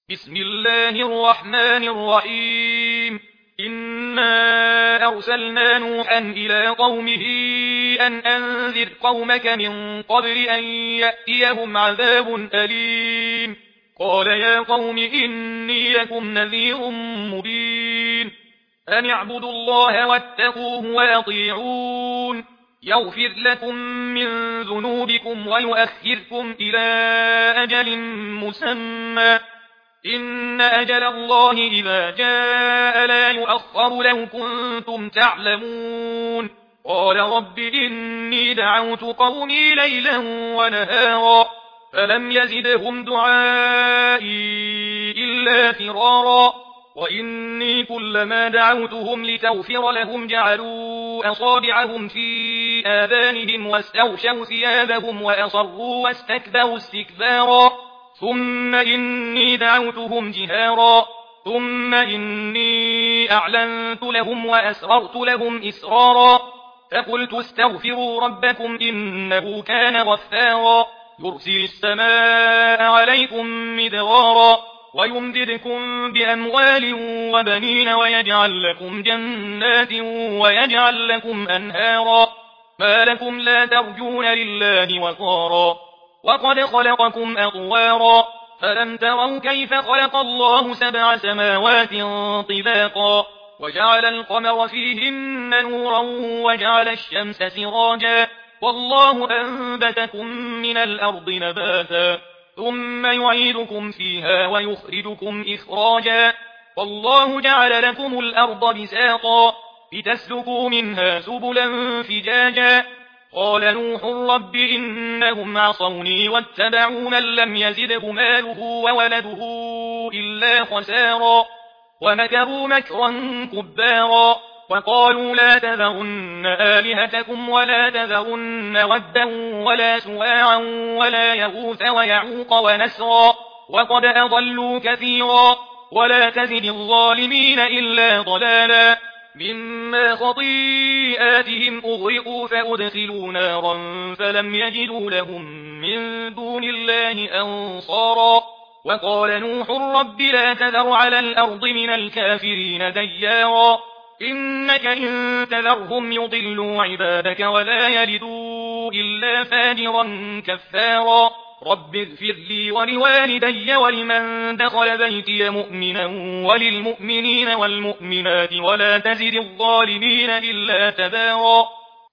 بسم الله الرحمن الرحيم. إنا أرسلنا نوحا إلى قومه أن أنذر قومك من قبل أن يأتيهم عذاب أليم. قال يا قوم إني لكم نذير مبين. أن اعبدوا الله واتقوه وأطيعون يغفر لكم من ذنوبكم ويؤخركم إلى أجل مسمى. إن أجل الله إذا جاء لا يؤخر لو كنتم تعلمون. قال رب إني دعوت قومي ليلا ونهارا فلم يزدهم دعائي إلا فرارا. وإني كلما دعوتهم لتغفر لهم جعلوا أصابعهم في آذانهم واستغشوا ثيابهم وأصروا واستكبروا استكبارا. ثم إني دعوتهم جهارا ثم إني أعلنت لهم وأسررت لهم إسرارا. فقلت استغفروا ربكم إنه كان غفارا يرسل السماء عليكم مدرارا ويمددكم بأموال وبنين ويجعل لكم جنات ويجعل لكم أنهارا. ما لكم لا ترجون لله وقارا وقد خلقكم أطوارا. فلم تروا كيف خلق الله 7 سماوات طباقا وجعل القمر فيهن نورا وجعل الشمس سراجا والله أنبتكم من الأرض نباتا ثم يعيدكم فيها ويخرجكم إخراجا. والله جعل لكم الأرض بساطا لتسلكوا منها سبلا فجاجا. قال نوح رب إنهم عصوني واتبعوا من لم يزده ماله وولده إلا خسارا ومكروا مكرا كبارا. وقالوا لا تذرن آلهتكم ولا تذرن ودا ولا سواعا ولا يغوث ويعوق ونسرا وقد أضلوا كثيرا ولا تزد الظالمين إلا ضلالا. مما خطيئاتهم أغرقوا فأدخلوا نارا فلم يجدوا لهم من دون الله أنصارا. وقال نوح رب لا تذر على الأرض من الكافرين ديارا إنك إن تذرهم يضلوا عبادك ولا يلدوا إلا فاجرا كفارا. رب اغفر لي ولوالدي ولمن دخل بيتي مؤمنا وللمؤمنين والمؤمنات ولا تزد الظالمين إلا تبارا.